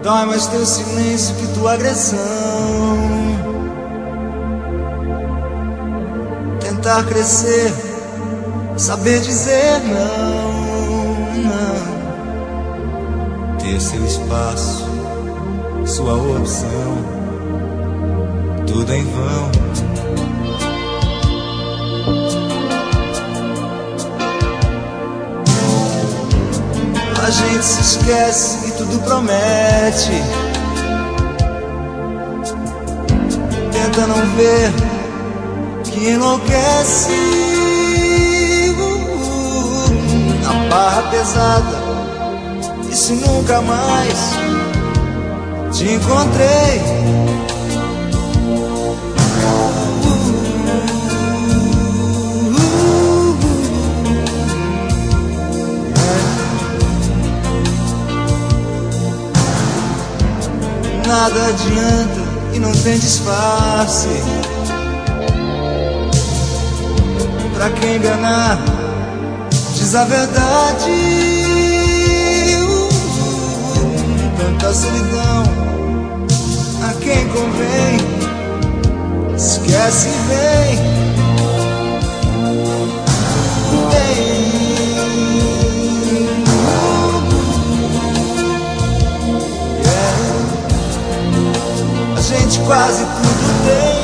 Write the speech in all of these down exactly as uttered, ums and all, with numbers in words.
Dói mais teu silêncio que tua agressão. Tentar crescer, saber dizer não, não. Ter seu espaço, sua opção, tudo em vão. A gente se esquece e tudo promete. Tenta não ver que enlouquece. A barra pesada, e se nunca mais te encontrei? Nada adianta e não tem disfarce. Pra quem enganar, diz a verdade. uh, Tanta solidão, a quem convém, esquece e vem. Vem. A gente quase tudo tem.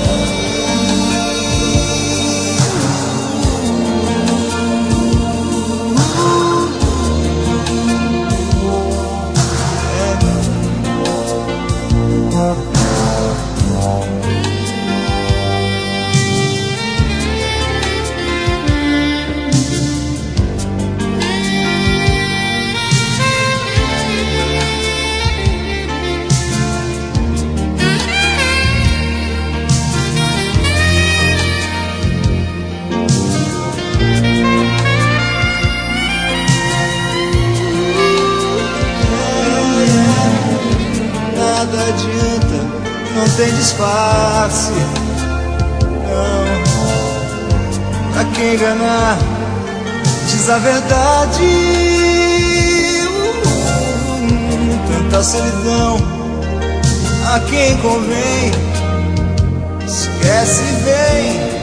Nada adianta, não tem disfarce. Não, pra quem enganar, diz a verdade. uh, Tanta solidão, a quem convém, esquece e vem.